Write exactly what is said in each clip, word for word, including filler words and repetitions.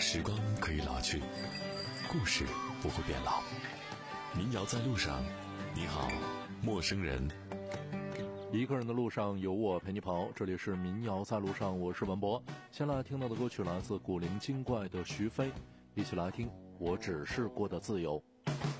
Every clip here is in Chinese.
时光可以老去，故事不会变老。民谣在路上，你好，陌生人。 一个人的路上有我陪你跑，这里是民谣在路上，我是文博。先来听到的歌曲来自古灵精怪的徐飞，一起来听我只是过得自由。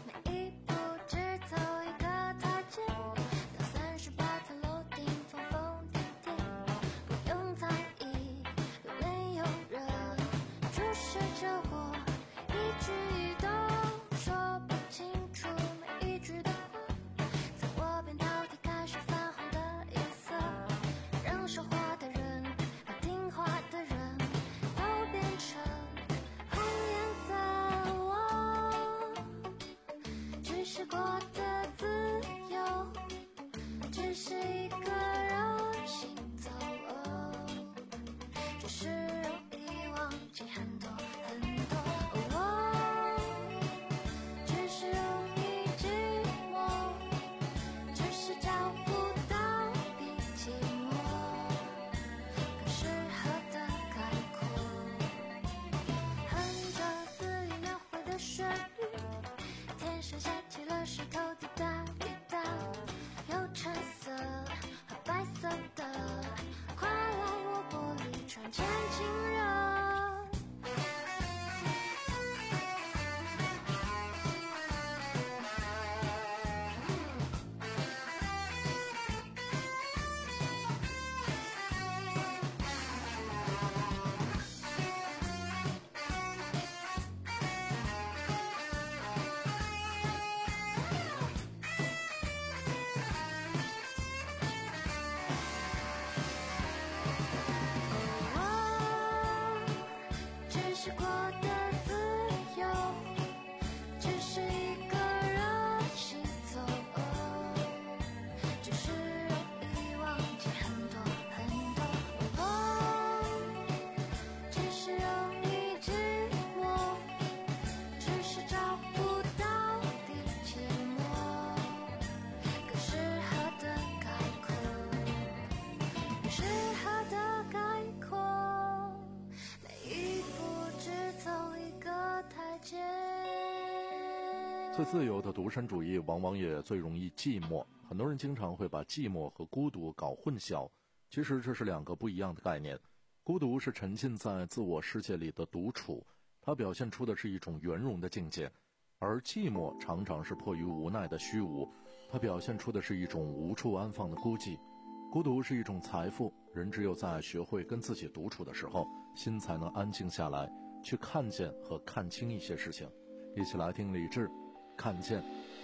最自由的独身主义往往也最容易寂寞，很多人经常会把寂寞和孤独搞混淆，其实这是两个不一样的概念。孤独是沉浸在自我世界里的独处，它表现出的是一种圆融的境界，而寂寞常常是迫于无奈的虚无，它表现出的是一种无处安放的孤寂。孤独是一种财富，人只有在学会跟自己独处的时候，心才能安静下来，去看见和看清一些事情。一起来听李志看见。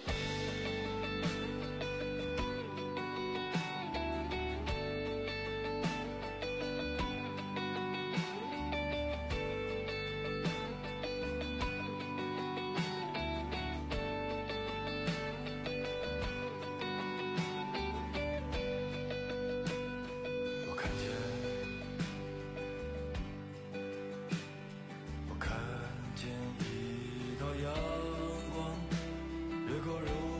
我看见，我看见一道阳光越过柔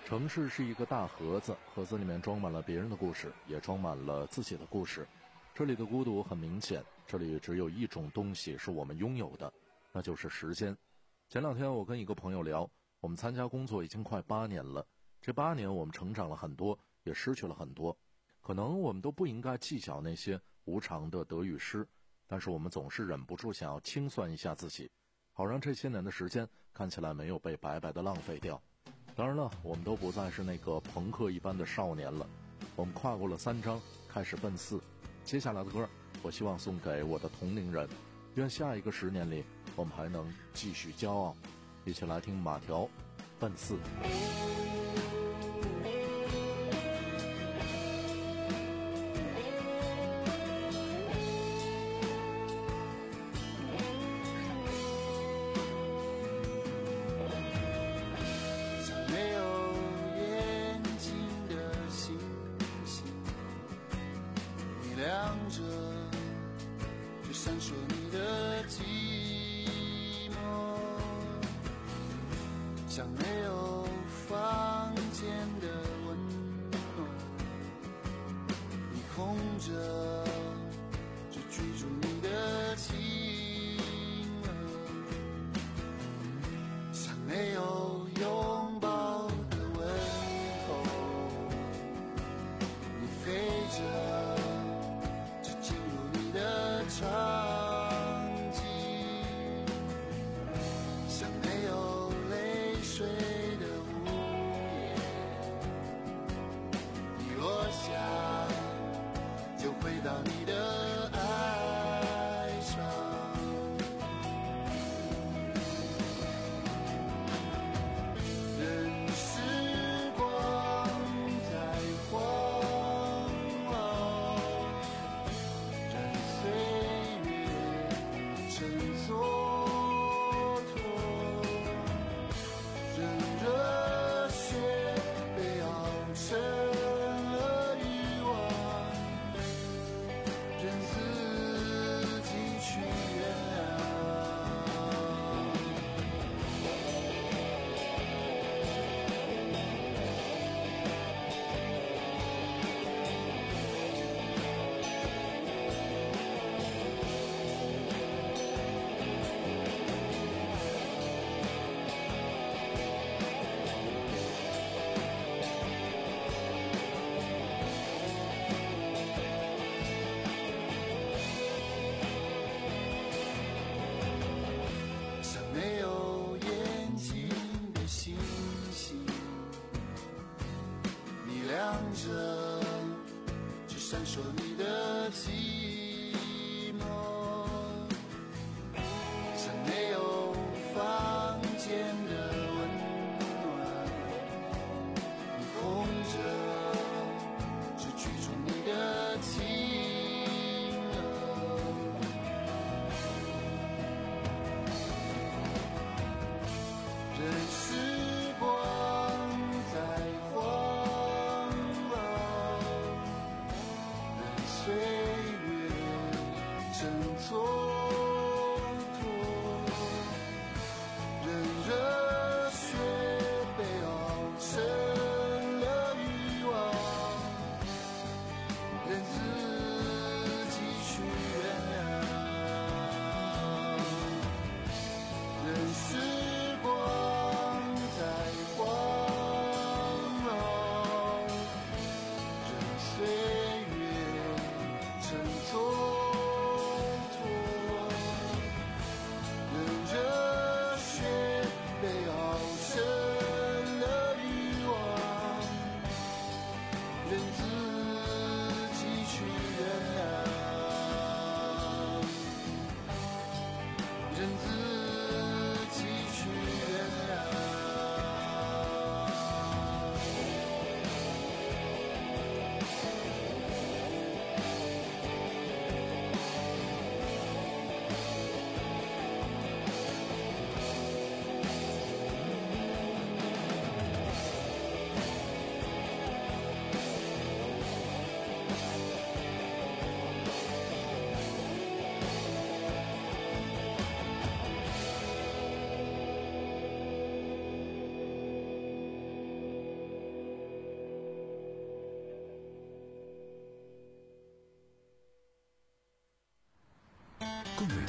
城市是一个大盒子，盒子里面装满了别人的故事，也装满了自己的故事。这里的孤独很明显，这里只有一种东西是我们拥有的，那就是时间。前两天我跟一个朋友聊，我们参加工作已经快八年了，这八年我们成长了很多，也失去了很多。可能我们都不应该计较那些无常的得与失，但是我们总是忍不住想要清算一下自己，好让这些年的时间看起来没有被白白的浪费掉。当然了，我们都不再是那个朋克一般的少年了，我们跨过了三章，开始奔四。接下来的歌，我希望送给我的同龄人，愿下一个十年里，我们还能继续骄傲。一起来听马条，奔四。 亮着，就闪烁你的寂寞，像没有房间的温暖，你空着，就居住你的亲吻，像没有拥抱的问候，你飞着。场景像没有泪水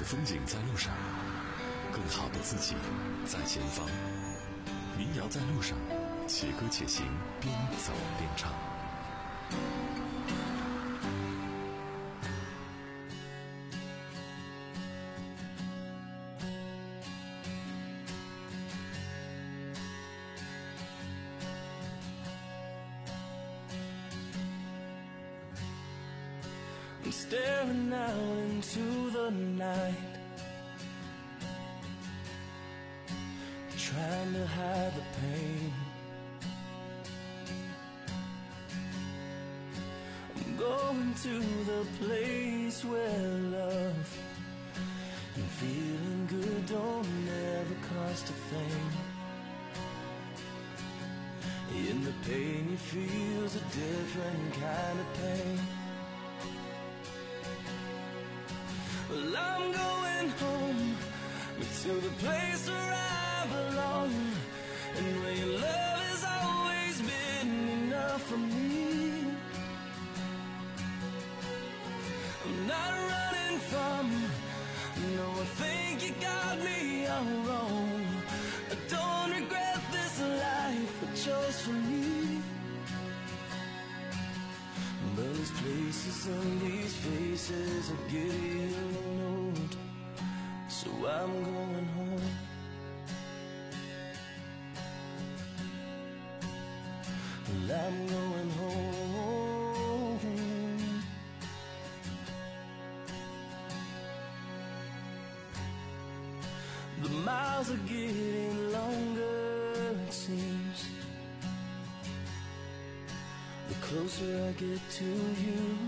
风景在路上，更好的自己在前方。民谣在路上，且歌且行，边走边唱。 I'm staring out into the night, trying to hide the pain. I'm going to the place where love and feeling good don't ever cost a thing. In the pain you feel's a different kind of pain. Well, I'm going home to the place where I belong, and where your love has always been enough for me. I'm not running from, no, I think you got me all wrong. I don't regret this life I chose for me. But these places and these faces are getting old, so I'm going home. Well, I'm going home. The miles are getting longer, it seems, the closer I get to you.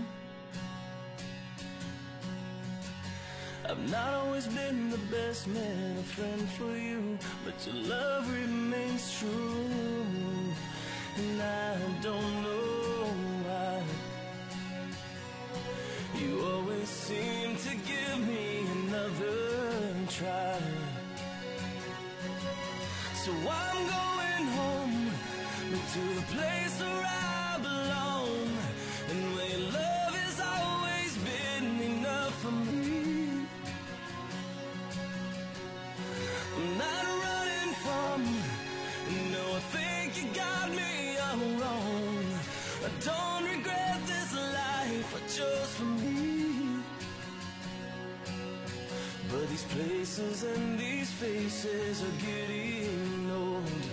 I've not always been the best man, a friend for you, but your love remains true, and I don't know why. You always seem to give me another try. So I'm going home to the place where I belong, and where love has always been enough for me. I'm not running from, no, I think you got me all wrong. I don't regret this life I chose for me. But these places and these faces are getting old.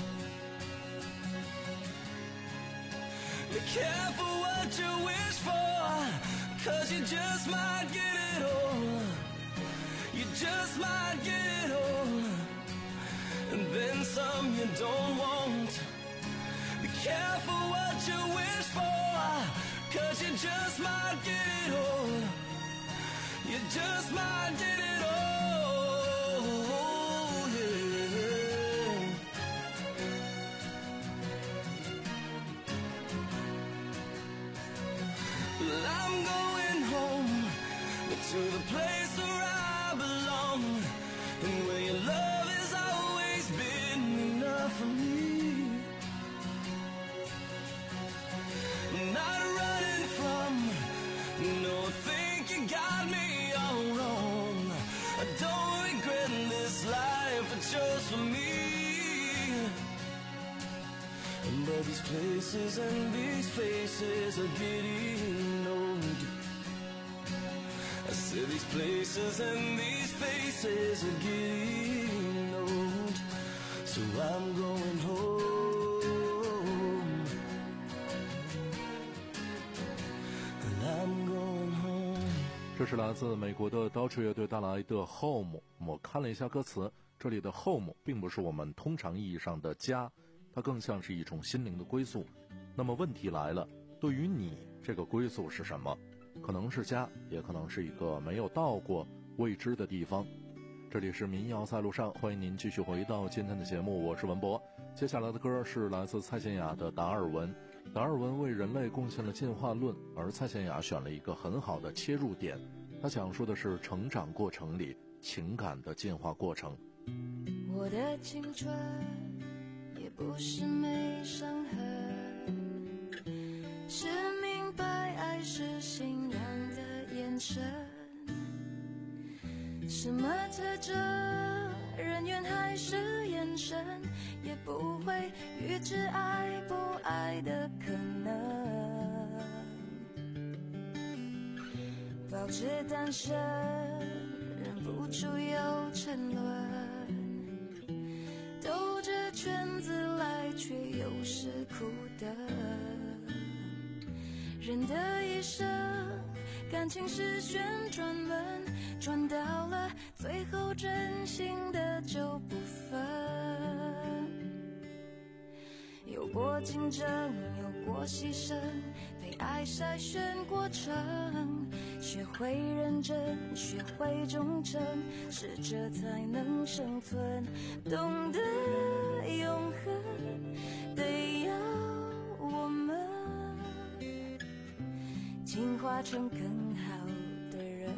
Be careful what you wish for, 'cause you just might get it all. You just might get it all, and then some you don't want. Be careful what you wish for, 'cause you just might get it all. You just might get it all, yeah. Well, I'm going home to the place where I belong, and where your love has always been enough for me. I'm not running from, no, I think you got me all wrong. I don't regret this life I chose for me. But these places and these faces are getting old. I said these places and these faces are getting old, so I'm going home. And I'm going home. 这是来自美国的 Dolce 乐队带来的 Home。 我看了一下歌词，这里的 Home 并不是我们通常意义上的家，它更像是一种心灵的归宿。那么问题来了，对于你这个归宿是什么？可能是家，也可能是一个没有到过未知的地方。这里是民谣在路上，欢迎您继续回到今天的节目，我是文博。接下来的歌是来自蔡健雅的达尔文。达尔文为人类贡献了进化论，而蔡健雅选了一个很好的切入点，他讲述的是成长过程里情感的进化过程。 我的青春也不是没伤痕，是明白爱是信仰的眼神， 什么特征，人缘还是眼神，也不会预知爱不爱的可能。保持单身，忍不住又沉沦，兜着圈子来，却又是苦的。人的一生，感情是旋转门，转到了最后，真心的就不分。有过竞争，有过牺牲，被爱筛选过程，学会认真，学会忠诚，适者才能生存。懂得永恒，得要我们进化成更好的人。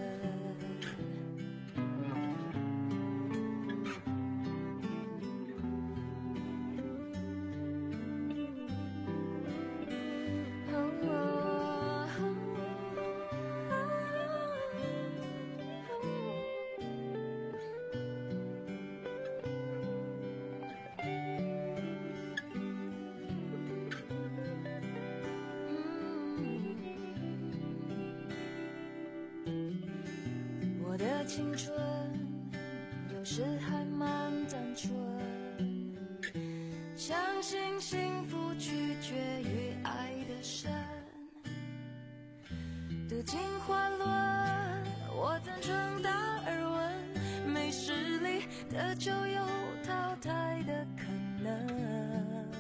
我的青春有时还蛮单纯，相信幸福取决于爱的深。读进化论，我赞成达尔文，没实力的就有淘汰的可能。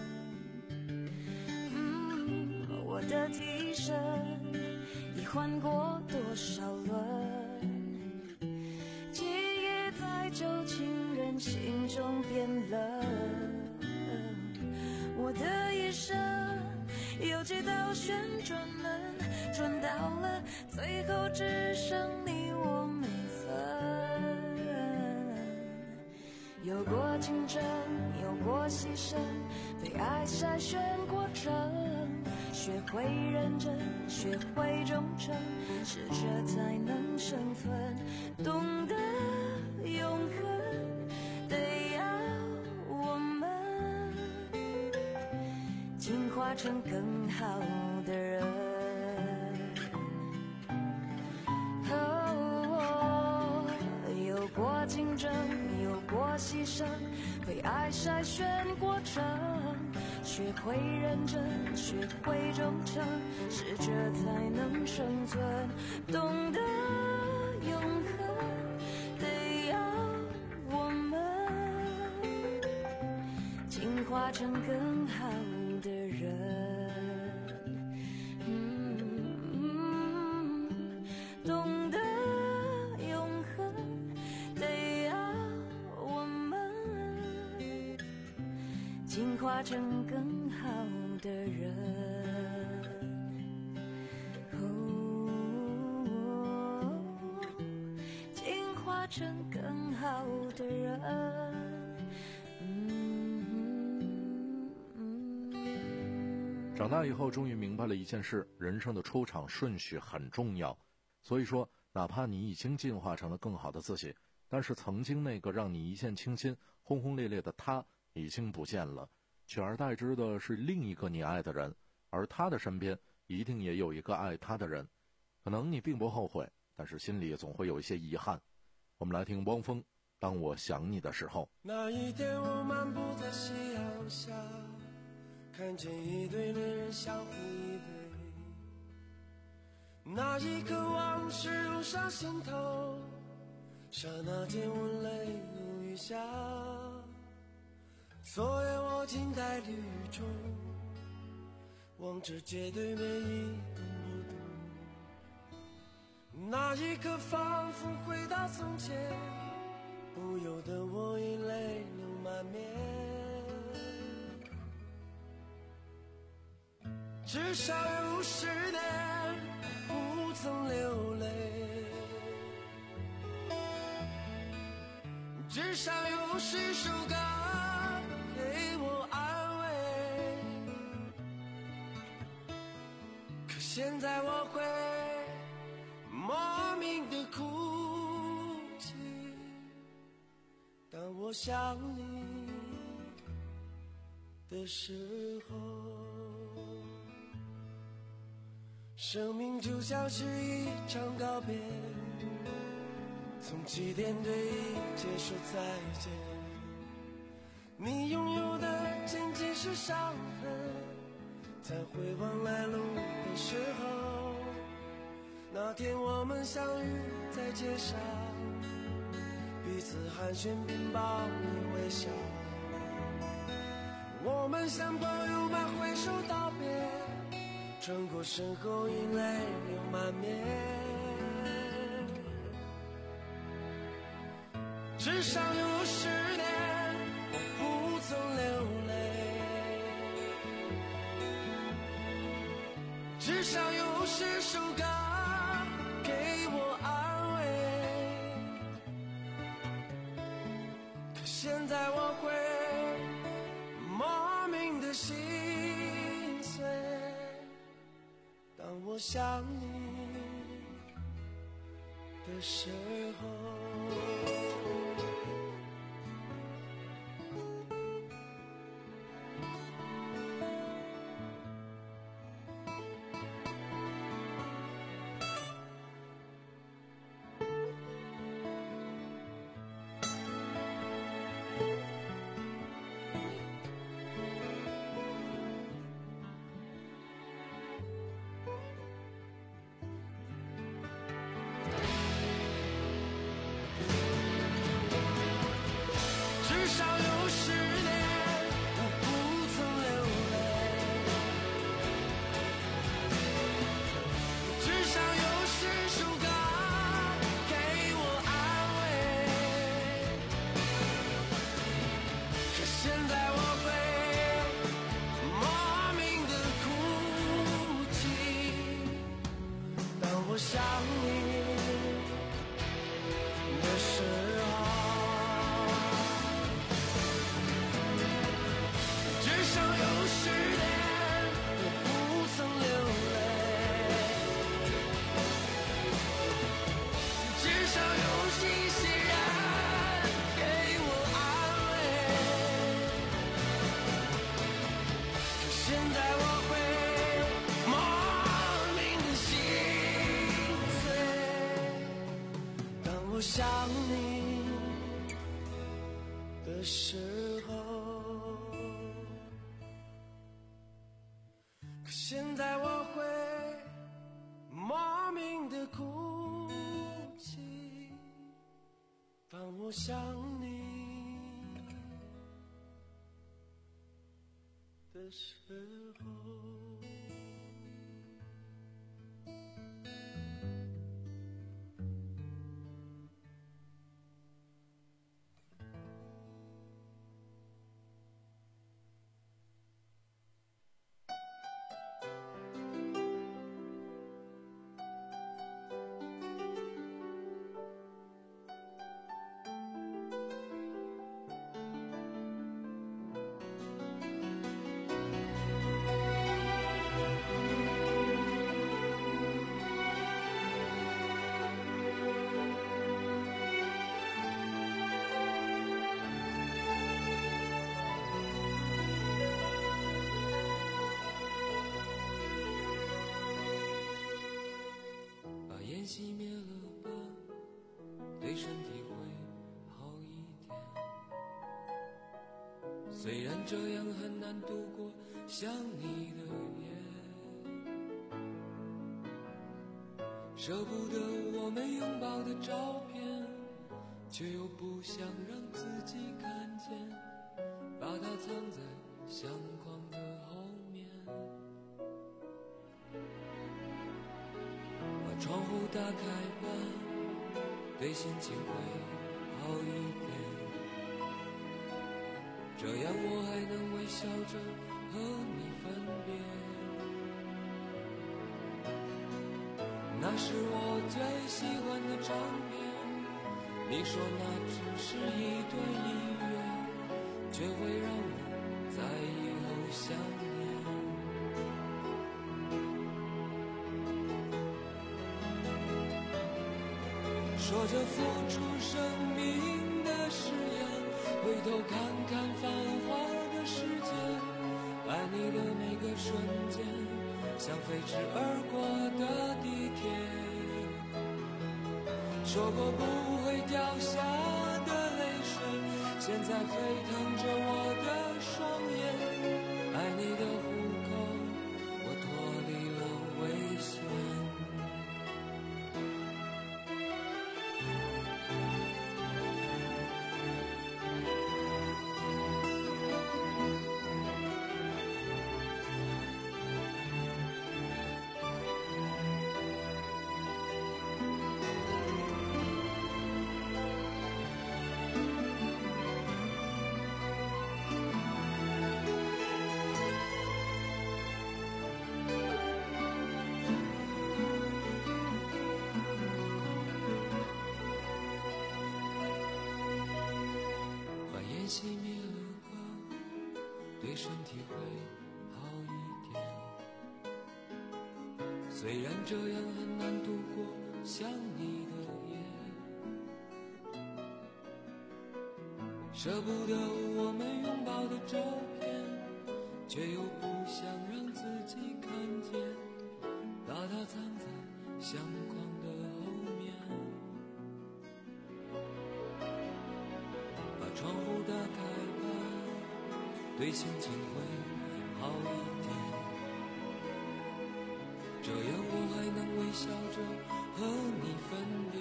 嗯，我的替身已换过多少轮，记忆在旧情人心中变冷。我的一生有几道旋转门，转到了最后，只剩你我没分。有过竞争，有过牺牲，被爱筛选过程，学会认真，学会忠诚，适者才能生存。懂得永恒，得要我们进化成更好的人。哦，有过竞争，有过牺牲，被爱筛选过程，学会认真，学会忠诚，适者才能生存。懂得永恒，得要我们进化成更好的人。嗯，懂得永恒，得要我们进化成更好的人。哦，进化成更好的人。嗯嗯长大以后，终于明白了一件事：人生的出场顺序很重要。所以说，哪怕你已经进化成了更好的自己，但是曾经那个让你一见倾心、轰轰烈烈的他已经不见了，取而代之的是另一个你爱的人，而他的身边一定也有一个爱他的人。可能你并不后悔，但是心里总会有一些遗憾。我们来听汪峰《当我想你的时候》。 那一天我漫步在夕阳下，看见一对恋人相互依偎，那一刻往事涌上心头，刹那间我泪如雨下。昨夜我静在绿中，望着街对面一动不动，那一刻仿佛回到从前，不由得我已泪流满面。至少有十年不曾流泪，至少有十首歌给我安慰。可现在我会莫名的哭泣， 我想你的时候，生命就像是一场告别，从起点对结束再见。你拥有的仅仅是伤痕，在回望来路的时候，那天我们相遇在街上，彼此寒暄并报以微笑。我们像朋友般挥手道别，转过身后已泪流满面。至少有十年我不曾流泪，至少有十首歌给我安慰。可现在我会莫名的心碎，当我想你的时候。我想你的时候，可现在我会莫名的哭泣，当我想你的时候。熄灭了吧，对身体会好一点。虽然这样很难度过想你的夜，舍不得我们拥抱的照片，却又不想让自己看见，把它藏在相框的后面。窗户打开吧，对心情会好一点，这样我还能微笑着和你分别。那是我最喜欢的唱片，你说那只是一段音乐，却会让我在以后想念。说着付出生命的誓言，为头看看繁华的世界，爱你的每个瞬间，像飞驰而过的地铁。说过不会掉下的泪水，现在沸腾着我的双眼。爱你的虎口，我脱离了危险。熄灭了光，对身体会好一点。虽然这样很难度过想你的夜，舍不得我们拥抱的照片，却又不想让自己看见，把它藏在相框的后面。窗户打开吧，对心情会好一点，这样我还能微笑着和你分别。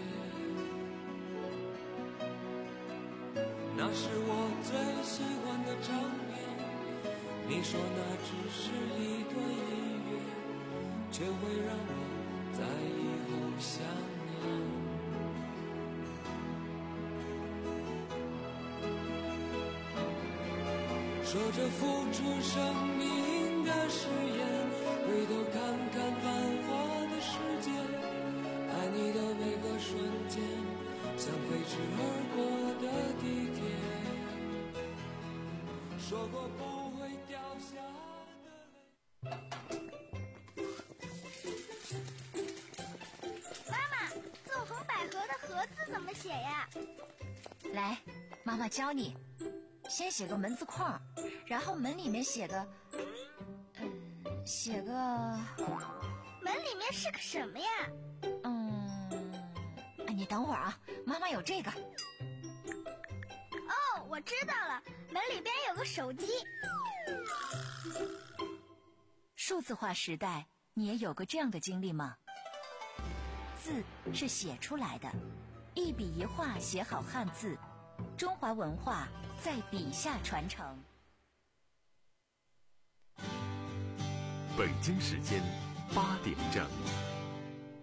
那是我最喜欢的唱片，你说那只是一段音乐，却会让我在以后想念。说着付出生命的誓言，回头看看繁华的世界，爱你的每个瞬间，像飞驰而过的地铁。说过不会掉下的泪。妈妈，纵横捭阖的阖字怎么写呀？ 来，妈妈教你。先写个门字框，然后门里面写个，嗯，写个门里面是个什么呀？ 嗯，你等会儿啊，妈妈有这个。 哦，我知道了，门里边有个手机。 数字化时代，你也有过这样的经历吗？字是写出来的，一笔一画写好汉字，中华文化在笔下传承。 北京时间八点整。